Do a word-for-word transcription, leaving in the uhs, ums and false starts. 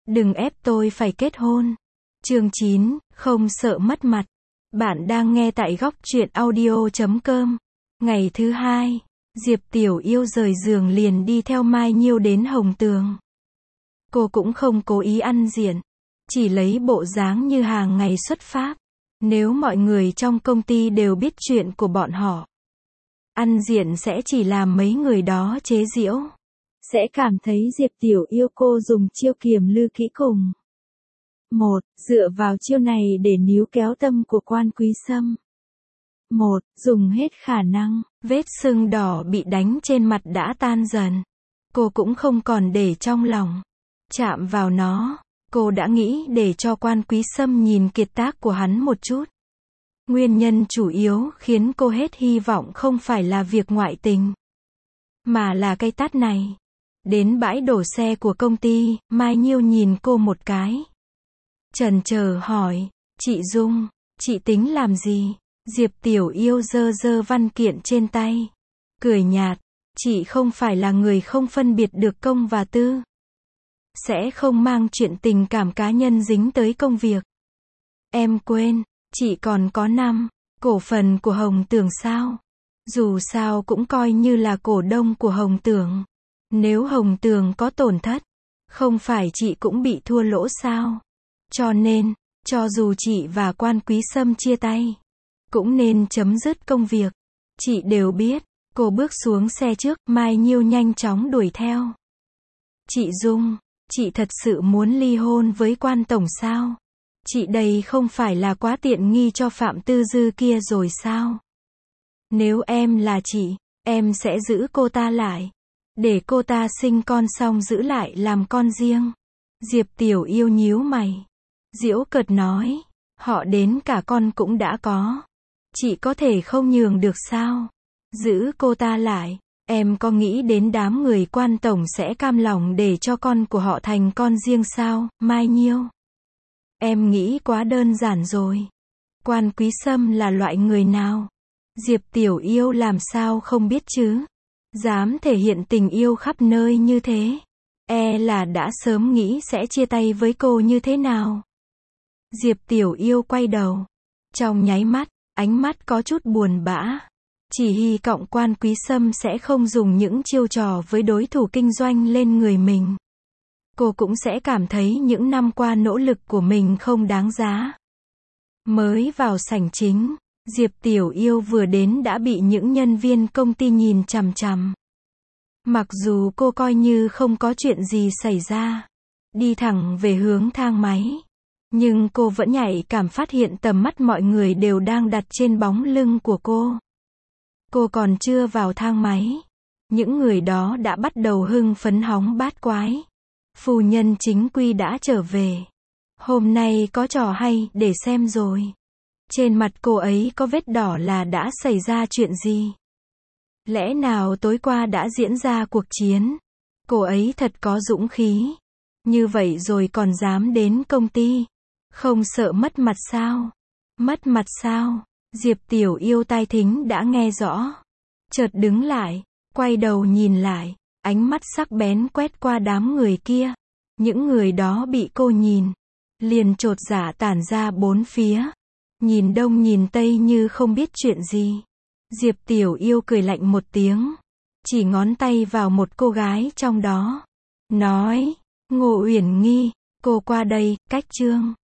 Đừng ép tôi phải kết hôn. Chương chín, không sợ mất mặt. Bạn đang nghe tại góc truyện audio chấm com. Ngày thứ hai, Diệp Tiểu Yêu rời giường liền đi theo Mai Nhiêu đến Hồng Tường. Cô cũng không cố ý ăn diện, chỉ lấy bộ dáng như hàng ngày xuất phát. Nếu mọi người trong công ty đều biết chuyện của bọn họ, ăn diện sẽ chỉ làm mấy người đó chế giễu. Sẽ cảm thấy Diệp Tiểu Yêu cô dùng chiêu kiềm lư kỹ cùng. Một, dựa vào chiêu này để níu kéo tâm của Quan Quý Sâm. Một, dùng hết khả năng. Vết sưng đỏ bị đánh trên mặt đã tan dần. Cô cũng không còn để trong lòng. Chạm vào nó, cô đã nghĩ để cho Quan Quý Sâm nhìn kiệt tác của hắn một chút. Nguyên nhân chủ yếu khiến cô hết hy vọng không phải là việc ngoại tình, mà là cái tát này. Đến bãi đổ xe của công ty, Mai Nhiêu nhìn cô một cái. Chần chờ hỏi, chị Dung, chị tính làm gì? Diệp Tiểu Yêu giơ giơ văn kiện trên tay. Cười nhạt, chị không phải là người không phân biệt được công và tư. Sẽ không mang chuyện tình cảm cá nhân dính tới công việc. Em quên, chị còn có năm cổ phần của Hồng Tường sao? Dù sao cũng coi như là cổ đông của Hồng Tường. Nếu Hồng Tường có tổn thất, không phải chị cũng bị thua lỗ sao? Cho nên, cho dù chị và Quan Quý Sâm chia tay, cũng nên chấm dứt công việc. Chị đều biết. Cô bước xuống xe trước, Mai Nhiêu nhanh chóng đuổi theo. Chị Dung, chị thật sự muốn ly hôn với Quan Tổng sao? Chị đây không phải là quá tiện nghi cho Phạm Tư Dư kia rồi sao? Nếu em là chị, em sẽ giữ cô ta lại. Để cô ta sinh con xong giữ lại làm con riêng. Diệp Tiểu Yêu nhíu mày. Giễu cợt nói, họ đến cả con cũng đã có. Chị có thể không nhường được sao? Giữ cô ta lại, em có nghĩ đến đám người Quan Tổng sẽ cam lòng để cho con của họ thành con riêng sao, Mai Nhiêu? Em nghĩ quá đơn giản rồi. Quan Quý Sâm là loại người nào? Diệp Tiểu Yêu làm sao không biết chứ? Dám thể hiện tình yêu khắp nơi như thế. E là đã sớm nghĩ sẽ chia tay với cô như thế nào. Diệp Tiểu Yêu quay đầu. Trong nháy mắt, ánh mắt có chút buồn bã. Chỉ hy vọng Quan Quý Sâm sẽ không dùng những chiêu trò với đối thủ kinh doanh lên người mình. Cô cũng sẽ cảm thấy những năm qua nỗ lực của mình không đáng giá. Mới vào sảnh chính, Diệp Tiểu Yêu vừa đến đã bị những nhân viên công ty nhìn chằm chằm. Mặc dù cô coi như không có chuyện gì xảy ra, đi thẳng về hướng thang máy, nhưng cô vẫn nhạy cảm phát hiện tầm mắt mọi người đều đang đặt trên bóng lưng của cô. Cô còn chưa vào thang máy, những người đó đã bắt đầu hưng phấn hóng bát quái. Phu nhân chính quy đã trở về. Hôm nay có trò hay để xem rồi. Trên mặt cô ấy có vết đỏ là đã xảy ra chuyện gì? Lẽ nào tối qua đã diễn ra cuộc chiến? Cô ấy thật có dũng khí. Như vậy rồi còn dám đến công ty. Không sợ mất mặt sao? Mất mặt sao? Diệp Tiểu Yêu tai thính đã nghe rõ. Chợt đứng lại, quay đầu nhìn lại, ánh mắt sắc bén quét qua đám người kia. Những người đó bị cô nhìn, liền chột dạ tản ra bốn phía. Nhìn đông nhìn tây như không biết chuyện gì. Diệp Tiểu Yêu cười lạnh một tiếng, chỉ ngón tay vào một cô gái trong đó. Nói, Ngô Uyển Nghi, cô qua đây, cách Trương